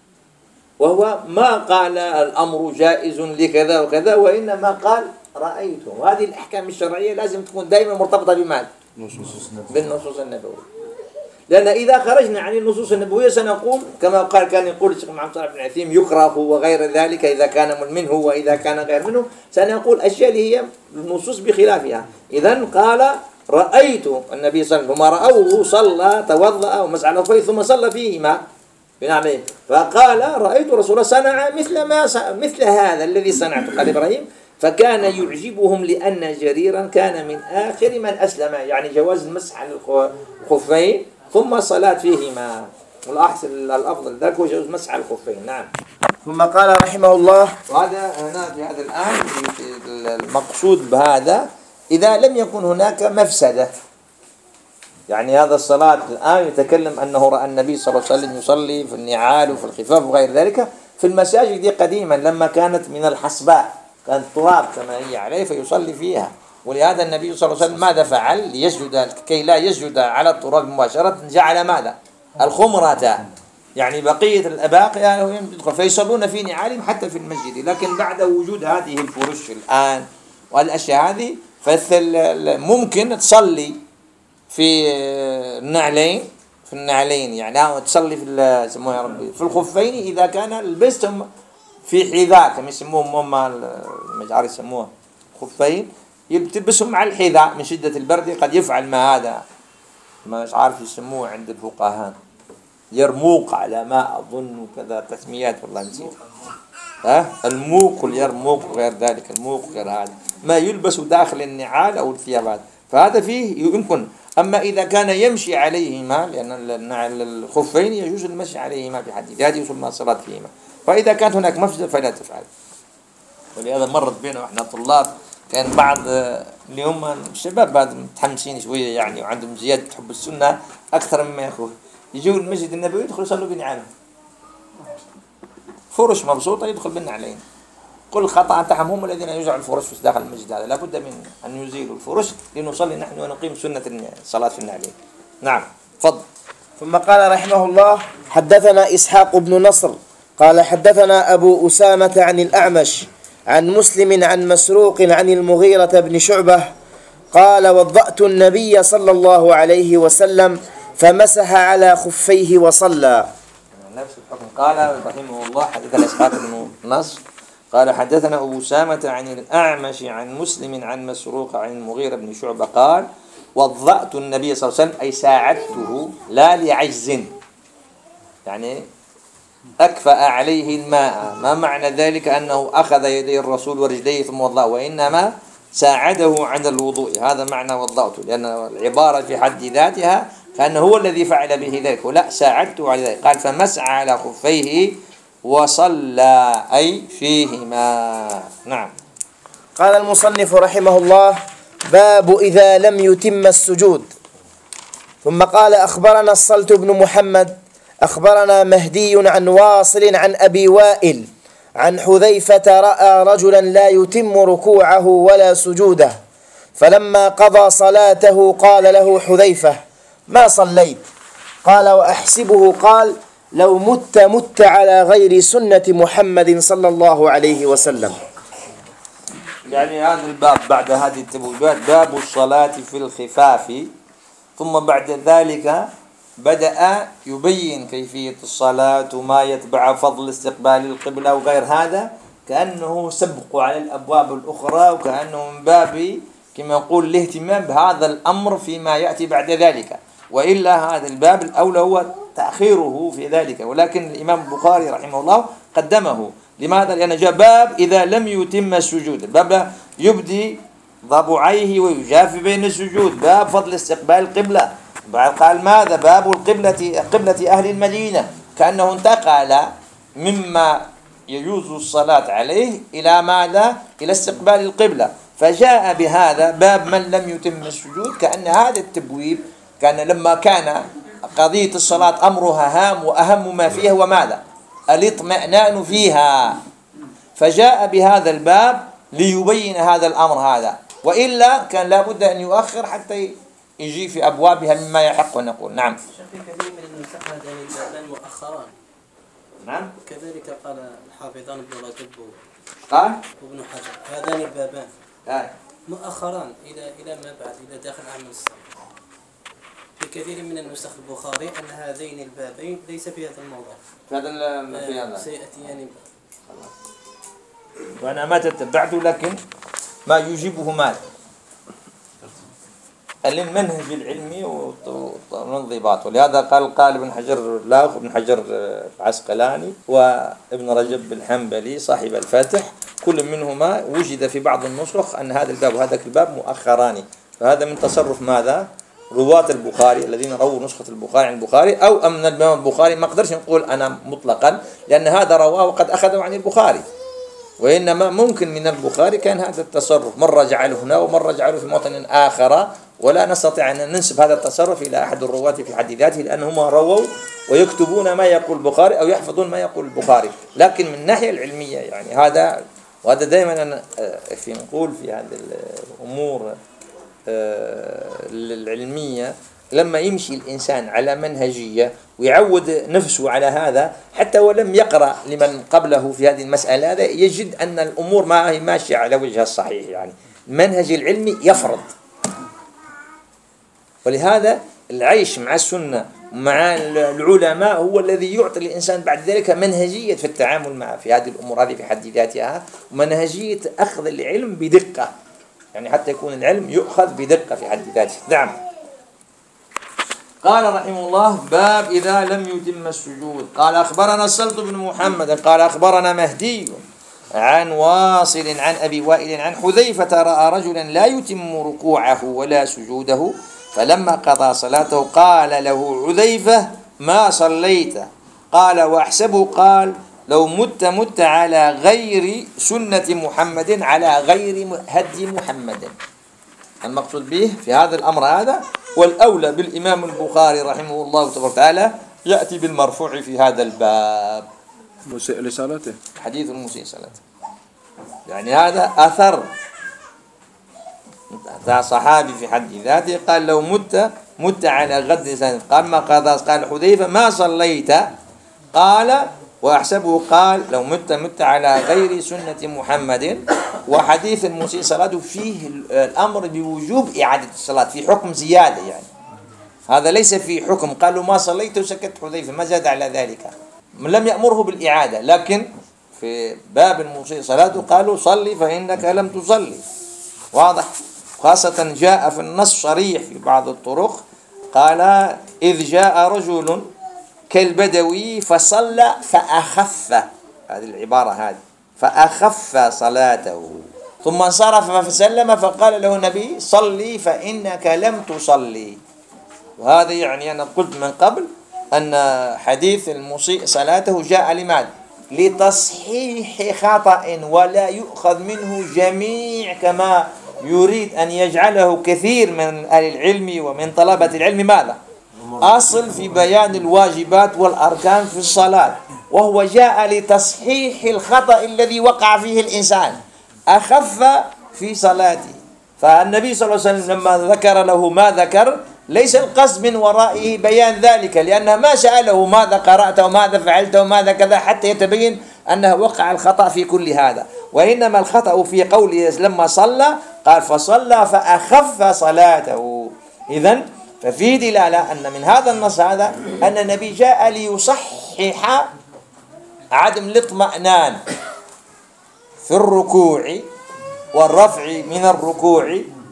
وهو ما قال الأمر جائز لكذا وكذا وإنما قال رأيته. وهذه الأحكام الشرعية لازم تكون دائما مرتبطة بماذا؟ بالنصوص النبوية. لأن إذا خرجنا عن النصوص النبوية سنقول كما قال كان يقول الشيخ محمد صالح بن عثيمين يكره وغير ذلك إذا كان منه وإذا كان غير منه، سنقول أشياء اللي هي النصوص بخلافها. إذن قال رأيت النبي صلى الله عليه وسلم ثم رأوه صلى توضأ ومسح على خفيه ثم صلى فيهما بنعمه. فقال رأيت رسول الله صنع مثل ما مثل هذا الذي صنعته. قال إبراهيم فكان يعجبهم لأن جريرا كان من آخر من أسلم، يعني جواز المسح على الخفين ثم صلاة فيهما، والأحسن الأفضل ذلك هو جواز مسح على الخفين. نعم. ثم قال رحمه الله وهذا هنا في هذا الآن المقصود بهذا إذا لم يكن هناك مفسدة. يعني هذا الصلاة الآن يتكلم أنه رأى النبي صلى الله عليه وسلم يصلي في النعال وفي الخفاف وغير ذلك في المساجد دي قديما لما كانت من الحصباء، كانت تراب كما هي عليه فيصلي فيها. ولهذا النبي صلى الله عليه وسلم ماذا فعل ليسجد كي لا يسجد على التراب مباشرة؟ جعل ماذا؟ الخمرة، يعني بقية الأباقي يعني فيصلون في نعالهم حتى في المسجد. لكن بعد وجود هذه الفرش الآن والأشياء هذه فممكن تصلي في النعلين في النعلين يعني تصلي في سموه يا ربي في الخفين إذا كان لبستهم في حذاء كما يسموهم هم المجار يسموه خفين، يلبسهم مع الحذاء من شدة البرد. قد يفعل ما هذا ما مش عارف يسموه عند الفقهاء يرموق على ما أظن كذا تسميات والله نسيت. ها الموق واليرموق وغير ذلك، الموق غير هذا ما يلبس داخل النعال أو الثيابات، فهذا فيه يمكن. أما إذا كان يمشي عليهما لأن الخفين يجوز المشي عليهما في حديث هذه يصلنا الصلاة فيهما. فإذا كانت هناك مفسدة فلا تفعل. ولهذا مرت بينا وإحنا طلاب كان بعض اللي هم الشباب بعد متحمسين شوية يعني وعندهم زيادة حب السنة أكثر مما يأخذ يجوا المسجد النبوي يدخلوا يصلوا بنعالهم فرش مبسوطة يدخل بالنعلين. كل خطأ تحهم هم الذين يجعلوا الفرش في داخل المسجد هذا، لابد من أن يزيلوا الفرش لنصلي نحن ونقيم سنة الصلاة في النعلين. نعم فضل. ثم قال رحمه الله حدثنا إسحاق بن نصر قال حدثنا أبو أسامة عن الأعمش عن مسلم عن مسروق عن المغيرة بن شعبة قال وضأت النبي صلى الله عليه وسلم فمسح على خفيه وصلى. نفس الحكم. قال رحمه الله حدثنا إسحاق بن نصر قال حدثنا أبو أسامة عن الأعمش عن مسلم عن مسروق عن المغيرة بن شعبة قال وضأت النبي صلى الله عليه وسلم أي ساعدته لا لعجز، يعني أكفأ عليه الماء. ما معنى ذلك أنه أخذ يدي الرسول ورجليه ثم وضأه، وإنما ساعده على الوضوء. هذا معنى وضأته، لأن العبارة في حد ذاتها كأنه هو الذي فعل به ذلك، ولا ساعدته على ذلك. قال فمسح على خفيه وصلى أي فيهما. نعم. قال المصنف رحمه الله باب إذا لم يتم السجود. ثم قال أخبرنا الصلت بن محمد أخبرنا مهدي عن واصل عن أبي وائل عن حذيفة رأى رجلا لا يتم ركوعه ولا سجوده، فلما قضى صلاته قال له حذيفة ما صليت؟ قال وأحسبه قال لو مت مت على غير سنة محمد صلى الله عليه وسلم. يعني هذا الباب بعد هذه التبويبات باب الصلاة في الخفاف، ثم بعد ذلك بدأ يبين كيفية الصلاة وما يتبع فضل استقبال القبلة وغير هذا، كأنه سبق على الأبواب الأخرى وكأنه من باب كما يقول الاهتمام بهذا الأمر فيما يأتي بعد ذلك، وإلا هذا الباب الأولى هو تأخيره في ذلك، ولكن الإمام البخاري رحمه الله قدمه. لماذا؟ لأن جاء باب إذا لم يتم السجود، الباب يبدي ضبعيه ويجافي بين السجود، باب فضل استقبال القبلة. بعد قال ماذا؟ باب القبلة، قبلة أهل المدينة، كأنه انتقل مما يجوز الصلاة عليه إلى ماذا؟ إلى استقبال القبلة، فجاء بهذا باب من لم يتم السجود، كأن هذا التبويب كان لما كان قضية الصلاة أمرها هام وأهم ما فيها وماذا؟ الاطمئنان فيها، فجاء بهذا الباب ليبين هذا الأمر هذا، وإلا كان لابد أن يؤخر حتى يجي في أبوابها مما يحق أن نقول. نعم. في كثير من النسخ هذان البابان مؤخران. نعم. كذلك قال الحافظان ابن رجب قال وابن حجر هذان البابان آه. مؤخران إلى إلى ما بعد، إلى داخل عام الصلاة. في كثير من النسخ البخاري أن هذين البابين ليس في هذا الموضع. في هذا في هذا سيأتيان. وأنا ما تتبعت، لكن ما يجيبه مال المنهج العلمي والانضباط، ولهذا قال قال ابن حجر لاغ ابن حجر العسقلاني وابن رجب الحنبلي صاحب الفتح، كل منهما وجد في بعض النسخ أن هذا الباب وهذاك الباب مؤخران، فهذا من تصرف ماذا؟ رواة البخاري الذين رووا نسخة البخاري عن البخاري، أو أن الإمام البخاري ما قدرش نقول أنا مطلقا، لأن هذا رواه وقد أخذه عن البخاري، وإنما ممكن من البخاري كان هذا التصرف مرة جعله هنا ومرة جعله في موطن آخر، ولا نستطيع أن ننسب هذا التصرف إلى أحد الرواة في حد ذاته، لأنهم رووا ويكتبون ما يقول البخاري أو يحفظون ما يقول البخاري. لكن من الناحية العلمية يعني هذا، وهذا دائما أنا في نقول في هذه الأمور العلمية، لما يمشي الإنسان على منهجية ويعود نفسه على هذا حتى ولم يقرأ لمن قبله في هذه المسألة، هذا يجد أن الأمور ما هي ماشية على وجهها الصحيح. يعني المنهج العلمي يفرض، ولهذا العيش مع السنة مع العلماء هو الذي يعطي الإنسان بعد ذلك منهجية في التعامل مع في هذه الأمور هذه في حد ذاتها، ومنهجية أخذ العلم بدقة، يعني حتى يكون العلم يؤخذ بدقة في حد ذاته. نعم. قال رحمه الله باب إذا لم يتم السجود. قال أخبرنا السلط بن محمد قال أخبرنا مهدي عن واصل عن أبي وائل عن حذيفة رأى رجلا لا يتم ركوعه ولا سجوده، فلما قضى صلاته قال له حذيفة ما صليت؟ قال وأحسبه قال لو مت مت على غير سنة محمد، على غير هدي محمد. المقصود به في هذا الأمر هذا، والأولى بالإمام البخاري رحمه الله تبارك وتعالى يأتي بالمرفوع في هذا الباب. مسيء لصلاته، حديث المسيء صلاته، يعني هذا أثر ذا صحابي في حد ذاته قال لو مت مت على غد سنة. قال ما قضى؟ قال حذيفة ما صليت؟ قال وأحسبه قال لو مت مت على غير سنة محمد. وحديث المسيء صلاته فيه الأمر بوجوب إعادة الصلاة، في حكم زيادة، يعني هذا ليس في حكم قالوا ما صليت وسكت حذيفة، ما زاد على ذلك، لم يأمره بالإعادة. لكن في باب المسيء صلاته قالوا صلي فإنك لم تصلي، واضح. خاصة جاء في النص صريح في بعض الطرق قال إذ جاء رجل كالبدوي فصلى فأخف، هذه العبارة هذه فأخف صلاته، ثم انصرف فسلم فقال له النبي صلي فإنك لم تصلي. وهذا يعني أنا قلت من قبل أن حديث المسيء صلاته جاء لماذا؟ لتصحيح خطأ، ولا يؤخذ منه جميع كما يريد أن يجعله كثير من أهل العلم ومن طلبة العلم. ماذا؟ أصل في بيان الواجبات والأركان في الصلاة، وهو جاء لتصحيح الخطأ الذي وقع فيه الإنسان، أخف في صلاته. فالنبي صلى الله عليه وسلم لما ذكر له ما ذكر ليس القصد من ورائه بيان ذلك، لأنه ما سأله ماذا قرأت وماذا فعلت وماذا كذا حتى يتبين أنه وقع الخطأ في كل هذا، وإنما الخطأ في قوله لما صلى قال فصلى فأخف صلاته. إذن ففي دلالة أن من هذا النص هذا أن النبي جاء ليصحح عدم الاطمئنان في الركوع والرفع من الركوع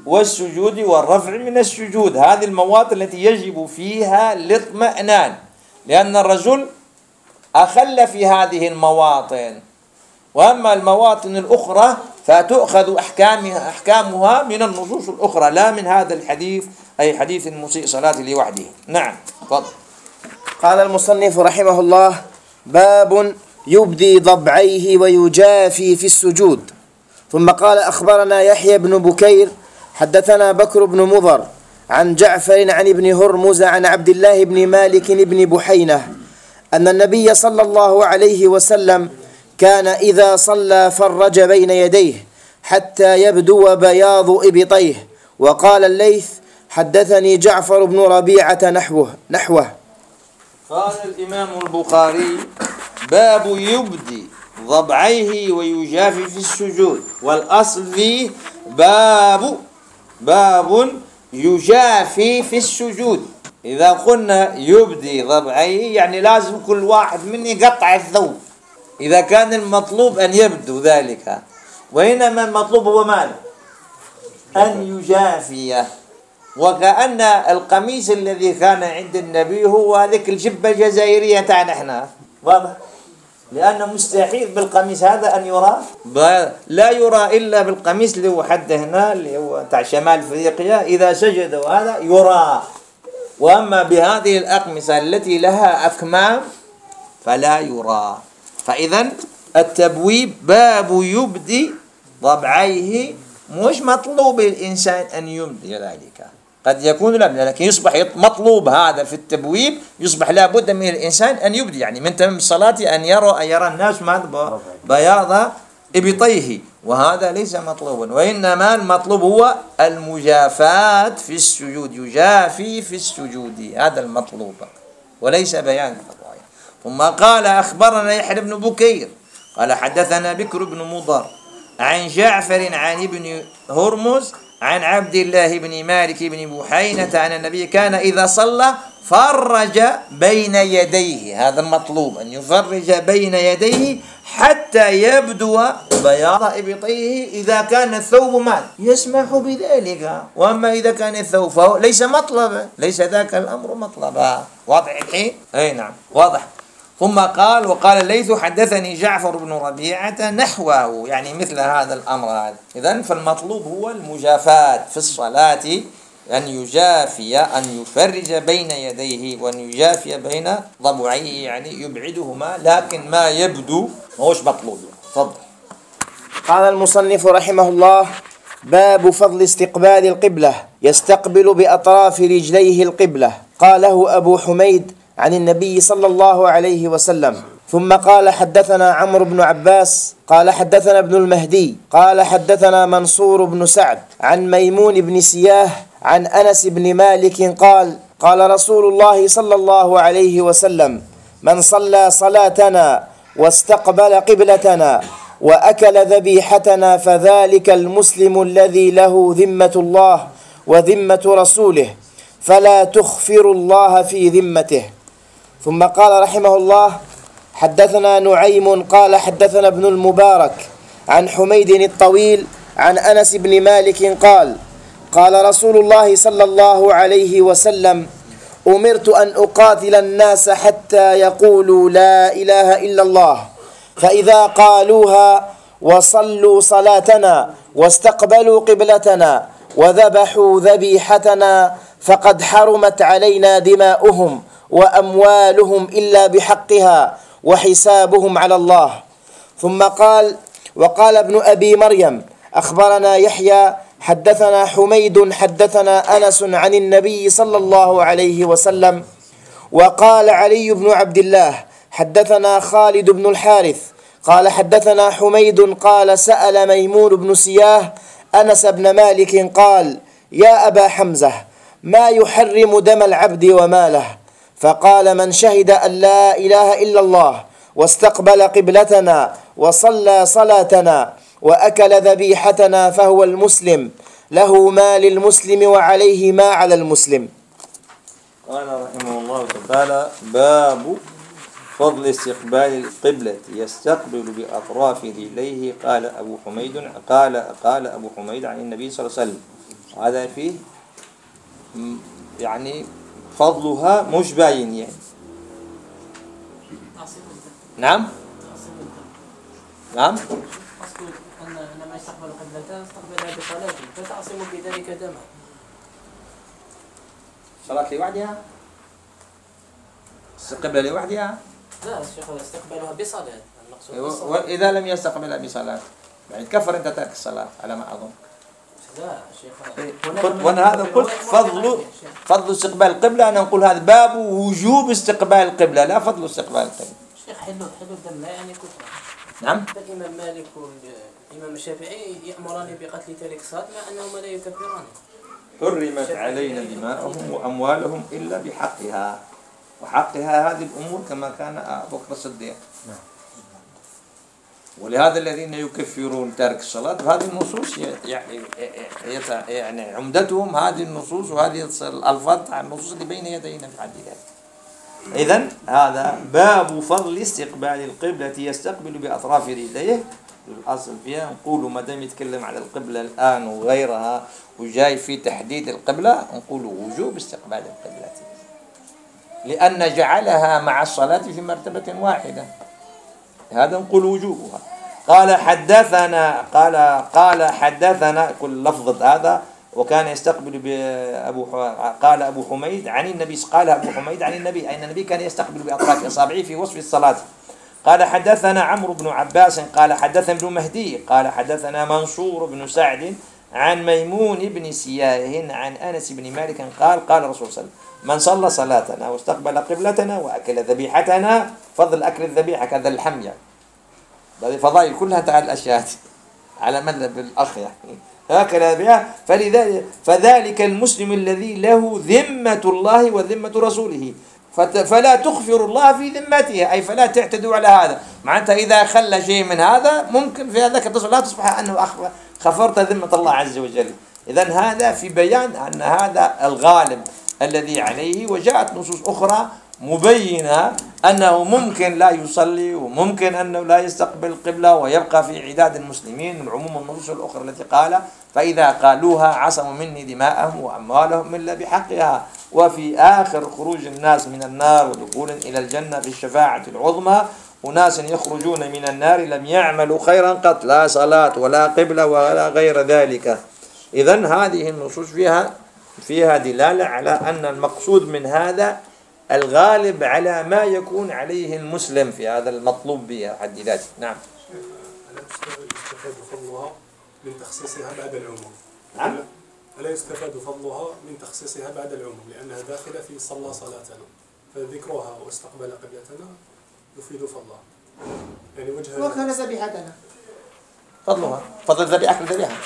والسجود والرفع من السجود. هذه المواطن التي يجب فيها الاطمئنان، لأن الرجل أخل في هذه المواطن. وأما المواطن الأخرى فتؤخذ أحكامها أحكامها من النصوص الأخرى لا من هذا الحديث، أي حديث المسيء صلاة لوحده. نعم تفضل. قال المصنف رحمه الله: باب يبدي ضبعيه ويجافي في السجود. ثم قال: أخبرنا يحيى بن بكير حدثنا بكر بن مضر عن جعفر عن ابن هرمز عن عبد الله بن مالك بن بحينة أن النبي صلى الله عليه وسلم كان إذا صلى فرج بين يديه حتى يبدو بياض إبطيه. وقال الليث: حدثني جعفر بن ربيعة نحوه نحوه قال الإمام البخاري: باب يبدي ضبعيه ويجافي في السجود. والأصل فيه باب باب يجافي في السجود. إذا قلنا يبدي ضبعيه يعني لازم كل واحد مني يقطع الثوب إذا كان المطلوب أن يبدو ذلك، وإنما المطلوب هو ماذا؟ أن يجافيه. وكأن القميص الذي كان عند النبي هو هذيك الجبة الجزائرية تاعنا احنا، واضح؟ لأنه مستحيل بالقميص هذا أن يرى، لا يرى إلا بالقميص اللي هو حد هنا اللي هو تاع شمال أفريقيا، إذا سجد وهذا يرى. وأما بهذه الأقمصة التي لها أكمام فلا يرى. فإذا التبويب باب يبدي ضبعيه، مش مطلوب الإنسان أن يبدي ذلك، قد يكون لا، لكن يصبح مطلوب هذا في التبويب، يصبح لابد من الإنسان أن يبدي، يعني من تمام الصلاة أن يرى أن يرى الناس ماذا؟ بياض إبطيه، وهذا ليس مطلوبا. وإنما المطلوب هو المجافاة في السجود، يجافي في السجود، هذا المطلوب وليس بيان القضايا. ثم قال: أخبرنا يحيى بن بكير قال حدثنا بكر بن مضر عن جعفر عن ابن هرمز عن عبد الله بن مالك بن بحينة عن النبي كان إذا صلى فرج بين يديه. هذا المطلوب، أن يفرج بين يديه حتى يبدو بياض إبطيه إذا كان الثوب مال يسمح بذلك. وأما إذا كان الثوب فهو ليس مطلبا، ليس ذاك الأمر مطلبا. واضح الحين؟ أي نعم واضح. ثم قال: وقال الليث: حدثني جعفر بن ربيعة نحوه، يعني مثل هذا الأمر هذا. إذن فالمطلوب هو المجافاة في الصلاة، أن يجافي، أن يفرج بين يديه وأن يجافي بين ضبعيه، يعني يبعدهما، لكن ما يبدو هوش مطلوب. تفضل. قال المصنف رحمه الله: باب فضل استقبال القبلة، يستقبل بأطراف رجليه القبلة. قاله أبو حميد عن النبي صلى الله عليه وسلم. ثم قال: حدثنا عمرو بن عباس قال حدثنا ابن المهدي قال حدثنا منصور بن سعد عن ميمون بن سياه عن أنس بن مالك قال: قال رسول الله صلى الله عليه وسلم: من صلى صلاتنا واستقبل قبلتنا وأكل ذبيحتنا فذلك المسلم الذي له ذمة الله وذمة رسوله، فلا تخفر الله في ذمته. ثم قال رحمه الله: حدثنا نعيم قال حدثنا ابن المبارك عن حميد الطويل عن أنس بن مالك قال: قال رسول الله صلى الله عليه وسلم: أمرت أن أقاتل الناس حتى يقولوا لا إله إلا الله، فإذا قالوها وصلوا صلاتنا واستقبلوا قبلتنا وذبحوا ذبيحتنا فقد حرمت علينا دماؤهم وأموالهم إلا بحقها وحسابهم على الله. ثم قال: وقال ابن أبي مريم: أخبرنا يحيى حدثنا حميد حدثنا أنس عن النبي صلى الله عليه وسلم. وقال علي بن عبد الله: حدثنا خالد بن الحارث قال حدثنا حميد قال: سأل ميمون بن سياه أنس بن مالك قال: يا أبا حمزة، ما يحرم دم العبد وماله؟ فقال: من شهد أن لا إله إلا الله واستقبل قبلتنا وصلى صلاتنا وأكل ذبيحتنا فهو المسلم، له ما للمسلم وعليه ما على المسلم. قال رحمه الله تعالى: باب فضل استقبال القبلة، يستقبل بأطراف رجليه. قال أبو حميد قال قال أبو حميد عن النبي صلى الله عليه وسلم هذا فيه يعني فضلها مش باين يعني. نعم نعم أصل أن لما يستقبل قبلتان استقبلها بصلاته فتعصم بذلك دمه. صلاة لوحدها؟ استقبل لوحدها؟ لا الشيخ استقبلها بصلاة المقصود. وإذا لم يستقبلها بصلاة يعني تكفر أنت ترك الصلاة على ما أظن. لا شيخ. وأنا هذا قلت فضل فضل استقبال القبلة، أنا نقول هذا باب وجوب استقبال القبلة لا فضل استقبال القبلة. شيخ حلو حلو الدم لا يعني كفر. نعم. الإمام مالك والإمام الشافعي يأمران بقتل تارك الصلاة مع أنهما لا يكفران. حرمت علينا دماؤهم وأموالهم إلا بحقها، وحقها هذه الأمور كما كان أبو بكر الصديق. ولهذا الذين يكفرون تارك الصلاة وهذه النصوص يعني يعني عمدتهم هذه النصوص وهذه الألفاظ عن النصوص اللي بين يدينا في حد ذاتها. إذن هذا باب فضل استقبال القبلة يستقبل بأطراف رجليه. الأصل فيها نقول ما دام يتكلم على القبلة الآن وغيرها وجاي في تحديد القبلة نقول وجوب استقبال القبلة، لأن جعلها مع الصلاة في مرتبة واحدة، هذا نقول وجوبها. قال حدثنا قال قال حدثنا كل لفظ هذا وكان يستقبل بأبو قال أبو حميد عن النبي قال أبو حميد عن النبي أن النبي كان يستقبل بأطراف أصابعه في وصف الصلاة. قال حدثنا عمرو بن عباس قال حدثنا ابن مهدي قال حدثنا منصور بن سعد عن ميمون بن سياه عن أنس بن مالك قال قال رسول الله من صلى صلاتنا واستقبل قبلتنا وأكل ذبيحتنا، فضل أكل الذبيحة كذا اللحم يعني هذه فضائل كلها تعالى الأشياء على مذهب الأخ يعني هكذا بها. فلذلك فذلك المسلم الذي له ذمة الله وذمة رسوله فلا تخفر الله في ذمته، أي فلا تعتدوا على هذا. معناتها إذا خلى شيء من هذا ممكن في هذاك التصل لا تصبح أنه خفرت ذمة الله عز وجل. إذن هذا في بيان أن هذا الغالب الذي عليه، وجاءت نصوص أخرى مبينة أنه ممكن لا يصلي وممكن أنه لا يستقبل القبلة ويبقى في عداد المسلمين من عموم النصوص الأخرى التي قال فإذا قالوها عصموا مني دماءهم وأموالهم إلا بحقها. وفي آخر خروج الناس من النار ودخول إلى الجنة في الشفاعة العظمى أناس يخرجون من النار لم يعملوا خيرا قط، لا صلاة ولا قبلة ولا غير ذلك. إذن هذه النصوص فيها فيها دلالة على أن المقصود من هذا الغالب على ما يكون عليه المسلم في هذا المطلوب به حد ذاته. نعم. ألا يستفاد فضلها من تخصيصها بعد العموم؟ نعم. ألا يستفاد فضلها من تخصيصها بعد العموم لأنها داخلة في صلى صلاتنا، فذكرها واستقبل قبلتنا يفيد فضلها. يعني وجه وكان ذبيحتنا فضلها فضل الذبيحة الذبيحة.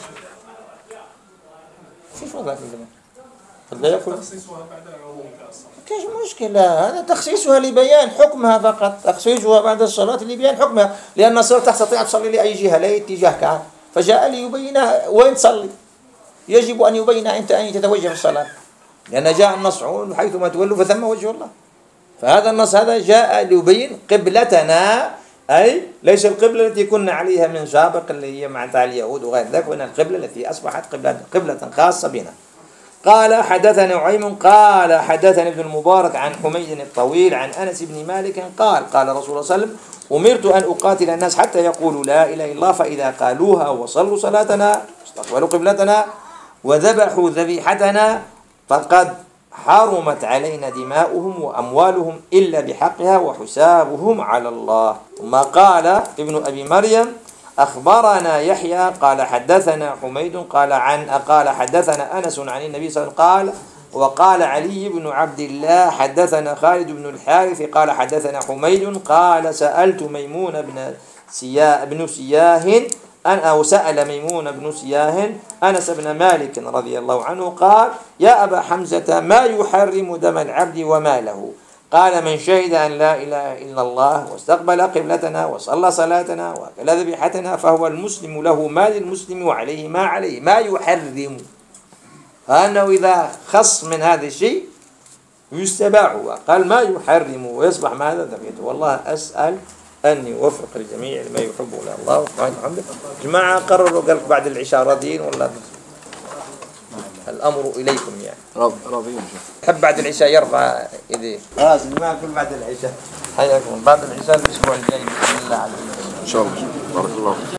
شو فضل الذبيحة؟ فضل تخصيصها بعد العموم كأصلا. كيش مشكلة، هذا تخصيصها لبيان حكمها فقط، تخصيصها بعد الصلاة لبيان حكمها، لأن الصلاة تستطيع تصلي لأي جهة لا اتجاهك، فجاء ليبين وين تصلي، يجب أن يبين أنت أين تتوجه في الصلاة، لأن جاء النص حيثما تولوا فثم وجه الله. فهذا النص هذا جاء ليبين قبلتنا، أي ليس القبلة التي كنا عليها من سابق اللي هي مع اليهود وغير ذلك، وإن القبلة التي أصبحت قبلة قبلة خاصة بنا. قال حدثنا نعيم قال حدثني ابن المبارك عن حميد الطويل عن أنس بن مالك قال قال رسول الله صلى الله عليه وسلم أمرت أن أقاتل الناس حتى يقولوا لا إله إلا الله، فإذا قالوها وصلوا صلاتنا استقبلوا قبلتنا وذبحوا ذبيحتنا فقد حرمت علينا دماؤهم وأموالهم إلا بحقها وحسابهم على الله. ثم قال ابن أبي مريم أخبرنا يحيى قال حدثنا حميد قال عن قال حدثنا أنس عن النبي صلى الله عليه وسلم قال وقال علي بن عبد الله حدثنا خالد بن الحارث قال حدثنا حميد قال سألت ميمون بن سياه بن سياه أن أو سأل ميمون بن سياه أنس بن مالك رضي الله عنه قال يا أبا حمزة ما يحرم دم العبد وماله؟ قال من شهد أن لا إله إلا الله واستقبل قبلتنا وصلى صلاتنا وأكل ذبيحتنا فهو المسلم له ما للمسلم وعليه ما عليه. ما يحرم أنه إذا خص من هذا الشيء يستباع، قال ما يحرم ويصبح ماذا ذبيحته. والله أسأل أن يوفق الجميع لما يحبه الله سبحانه وتعالى. جماعة قرروا قال بعد العشاء راضيين ولا الأمر إليكم يعني. راضيين. حب بعد العشاء يرفع يديه. خلاص ما كل بعد العشاء. حياكم بعد العشاء الأسبوع الجاي بإذن الله عليكم. إن شاء الله. بارك الله.